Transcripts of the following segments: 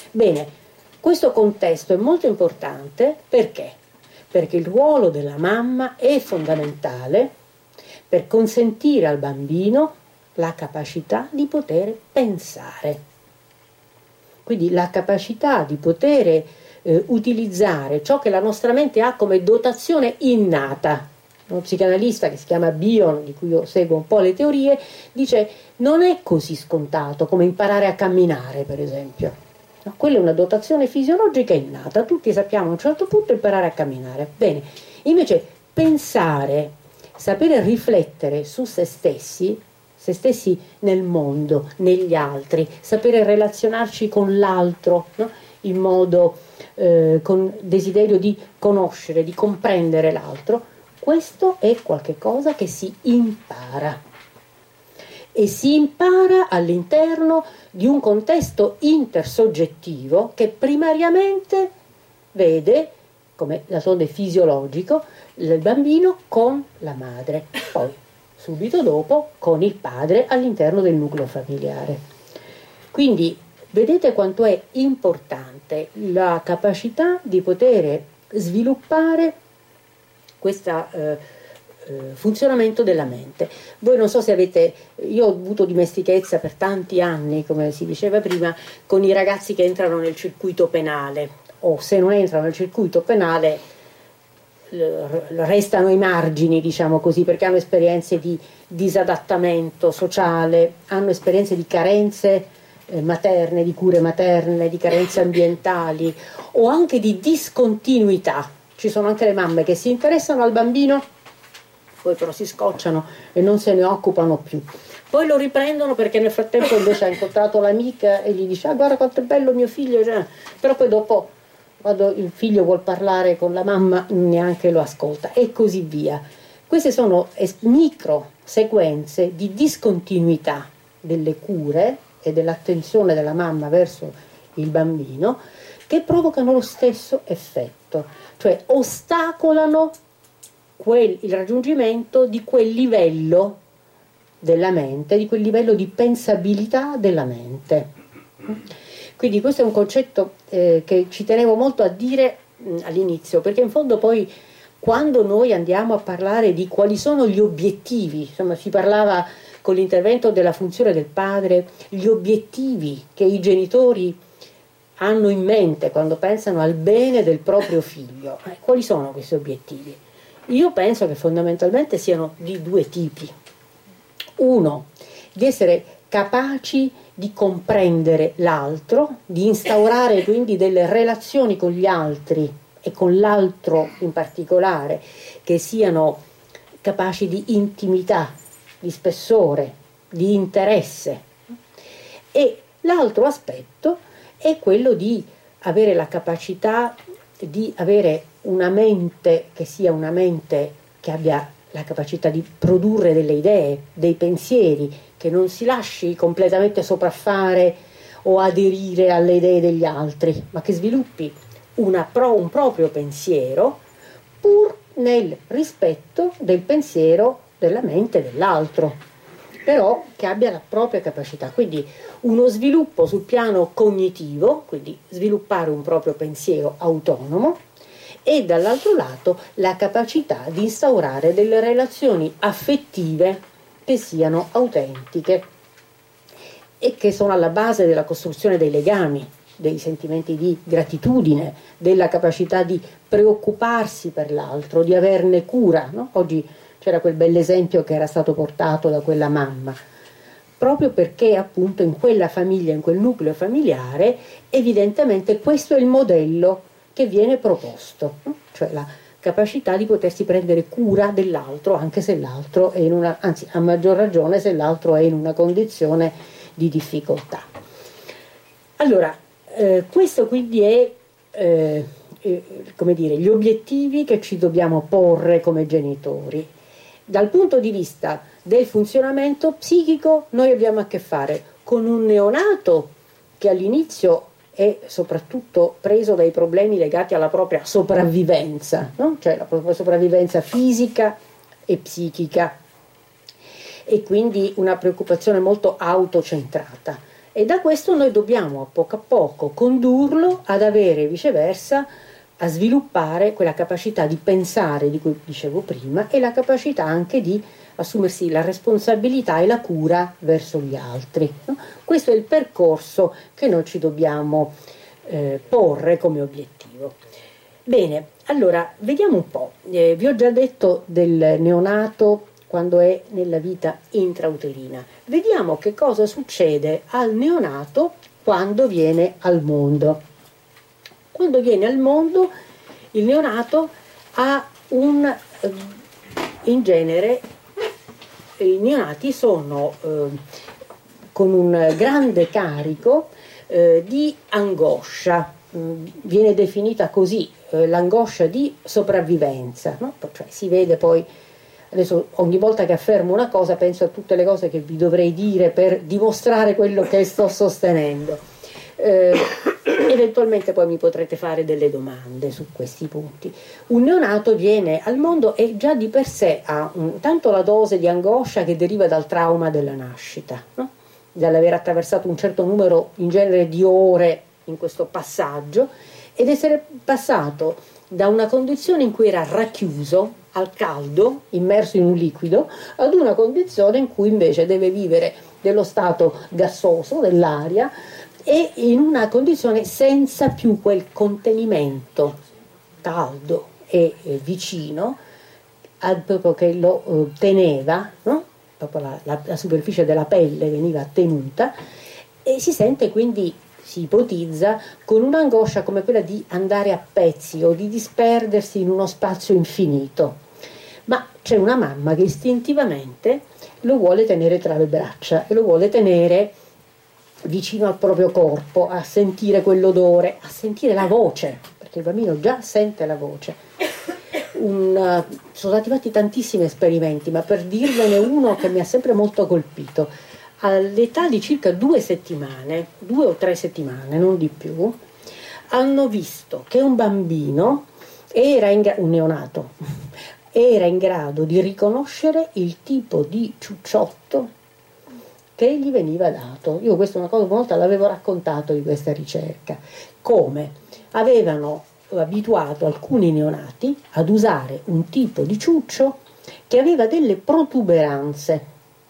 Bene, questo contesto è molto importante perché? Perché il ruolo della mamma è fondamentale per consentire al bambino la capacità di poter pensare. Quindi la capacità di poter utilizzare ciò che la nostra mente ha come dotazione innata. Uno psicanalista che si chiama Bion, di cui io seguo un po' le teorie, dice non è così scontato come imparare a camminare, per esempio. No, quella è una dotazione fisiologica innata, tutti sappiamo a un certo punto imparare a camminare. Bene, invece pensare, sapere riflettere su se stessi nel mondo, negli altri, sapere relazionarci con l'altro, no? In modo con desiderio di conoscere, di comprendere l'altro, questo è qualcosa che si impara e si impara all'interno di un contesto intersoggettivo che primariamente vede, come d'altronde fisiologico, il bambino con la madre, poi subito dopo con il padre all'interno del nucleo familiare. Quindi vedete quanto è importante la capacità di poter sviluppare questo funzionamento della mente. Voi non so se avete, io ho avuto dimestichezza per tanti anni, come si diceva prima, con i ragazzi che entrano nel circuito penale, o se non entrano nel circuito penale restano ai margini, diciamo così, perché hanno esperienze di disadattamento sociale, hanno esperienze di carenze materne, di cure materne, di carenze ambientali o anche di discontinuità. Ci sono anche le mamme che si interessano al bambino, poi però si scocciano e non se ne occupano più. Poi lo riprendono perché nel frattempo invece ha incontrato l'amica e gli dice ah guarda quanto è bello mio figlio, però poi dopo quando il figlio vuol parlare con la mamma neanche lo ascolta e così via. Queste sono micro sequenze di discontinuità delle cure e dell'attenzione della mamma verso il bambino che provocano lo stesso effetto, cioè ostacolano il raggiungimento di quel livello della mente, di quel livello di pensabilità della mente. Quindi questo è un concetto che ci tenevo molto a dire all'inizio, perché in fondo poi quando noi andiamo a parlare di quali sono gli obiettivi, insomma si parlava con l'intervento della funzione del padre, gli obiettivi che i genitori hanno in mente quando pensano al bene del proprio figlio, quali sono questi obiettivi? Io penso che fondamentalmente siano di due tipi. Uno, di essere capaci di comprendere l'altro, di instaurare quindi delle relazioni con gli altri e con l'altro in particolare, che siano capaci di intimità, di spessore, di interesse. E l'altro aspetto è quello di avere la capacità di avere una mente che sia una mente che abbia la capacità di produrre delle idee, dei pensieri, che non si lasci completamente sopraffare o aderire alle idee degli altri, ma che sviluppi un proprio pensiero pur nel rispetto del pensiero della mente dell'altro, però che abbia la propria capacità. Quindi uno sviluppo sul piano cognitivo, quindi sviluppare un proprio pensiero autonomo, e dall'altro lato la capacità di instaurare delle relazioni affettive che siano autentiche e che sono alla base della costruzione dei legami, dei sentimenti di gratitudine, della capacità di preoccuparsi per l'altro, di averne cura, no? Oggi c'era quel bell'esempio che era stato portato da quella mamma, proprio perché appunto in quella famiglia, in quel nucleo familiare, evidentemente questo è il modello che viene proposto, no? Cioè la capacità di potersi prendere cura dell'altro anche se l'altro è in una, anzi a maggior ragione se l'altro è in una condizione di difficoltà. Allora, questo quindi è come dire, gli obiettivi che ci dobbiamo porre come genitori. Dal punto di vista del funzionamento psichico noi abbiamo a che fare con un neonato che all'inizio è soprattutto preso dai problemi legati alla propria sopravvivenza, no? Cioè la propria sopravvivenza fisica e psichica, e quindi una preoccupazione molto autocentrata. E da questo noi dobbiamo a poco condurlo ad avere viceversa, a sviluppare quella capacità di pensare di cui dicevo prima e la capacità anche di assumersi la responsabilità e la cura verso gli altri, no? Questo è il percorso che noi ci dobbiamo porre come obiettivo. Bene, allora vediamo un po'. Vi ho già detto del neonato quando è nella vita intrauterina. Vediamo che cosa succede al neonato quando viene al mondo. Quando viene al mondo il neonato ha in genere i neonati sono con un grande carico di angoscia, viene definita così, l'angoscia di sopravvivenza, no? Cioè si vede poi, adesso ogni volta che affermo una cosa penso a tutte le cose che vi dovrei dire per dimostrare quello che sto sostenendo. Eventualmente poi mi potrete fare delle domande su questi punti. Un neonato viene al mondo e già di per sé ha tanto la dose di angoscia che deriva dal trauma della nascita, no? Dall'aver attraversato un certo numero in genere di ore in questo passaggio ed essere passato da una condizione in cui era racchiuso al caldo, immerso in un liquido, ad una condizione in cui invece deve vivere dello stato gassoso dell'aria e in una condizione senza più quel contenimento caldo e vicino proprio che lo teneva, no? Proprio la superficie della pelle veniva tenuta e si sente quindi, si ipotizza, con un'angoscia come quella di andare a pezzi o di disperdersi in uno spazio infinito. Ma c'è una mamma che istintivamente lo vuole tenere tra le braccia e lo vuole tenere vicino al proprio corpo, a sentire quell'odore, a sentire la voce, perché il bambino già sente la voce. Sono stati fatti tantissimi esperimenti, ma per dirvene uno che mi ha sempre molto colpito, all'età di circa 2 o 3 settimane, non di più, hanno visto che un bambino un neonato era in grado di riconoscere il tipo di ciucciotto che gli veniva dato. Io questa è una volta l'avevo raccontato di questa ricerca, come avevano abituato alcuni neonati ad usare un tipo di ciuccio che aveva delle protuberanze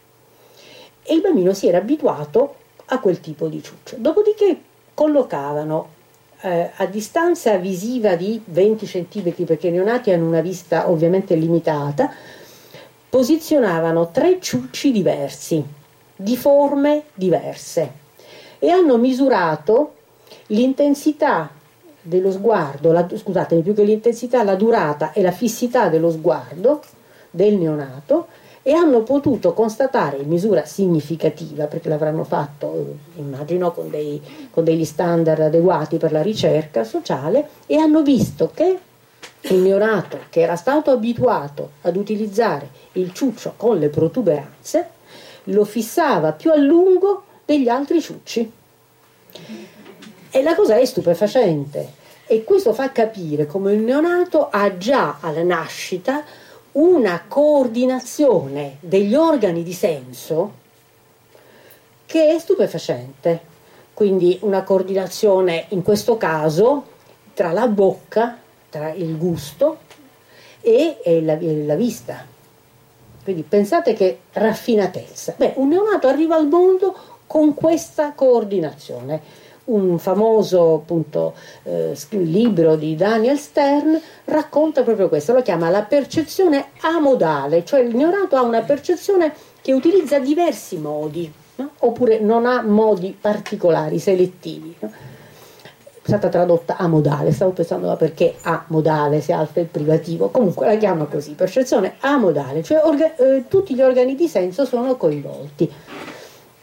e il bambino si era abituato a quel tipo di ciuccio. Dopodiché collocavano a distanza visiva di 20 cm, perché i neonati hanno una vista ovviamente limitata, posizionavano 3 ciucci diversi, di forme diverse, e hanno misurato l'intensità dello sguardo, più che l'intensità, la durata e la fissità dello sguardo del neonato, e hanno potuto constatare in misura significativa, perché l'avranno fatto immagino con degli standard adeguati per la ricerca sociale, e hanno visto che il neonato che era stato abituato ad utilizzare il ciuccio con le protuberanze lo fissava più a lungo degli altri ciucci. E la cosa è stupefacente, e questo fa capire come il neonato ha già alla nascita una coordinazione degli organi di senso che è stupefacente. Quindi una coordinazione in questo caso tra la bocca, tra il gusto e la vista. Quindi pensate che raffinatezza. Un neonato arriva al mondo con questa coordinazione. Un famoso appunto libro di Daniel Stern racconta proprio questo, lo chiama la percezione amodale, cioè il neonato ha una percezione che utilizza diversi modi, no? Oppure non ha modi particolari, selettivi, no? È stata tradotta amodale, stavo pensando perché amodale, se alfa è il privativo, comunque la chiama così, percezione amodale, cioè tutti gli organi di senso sono coinvolti.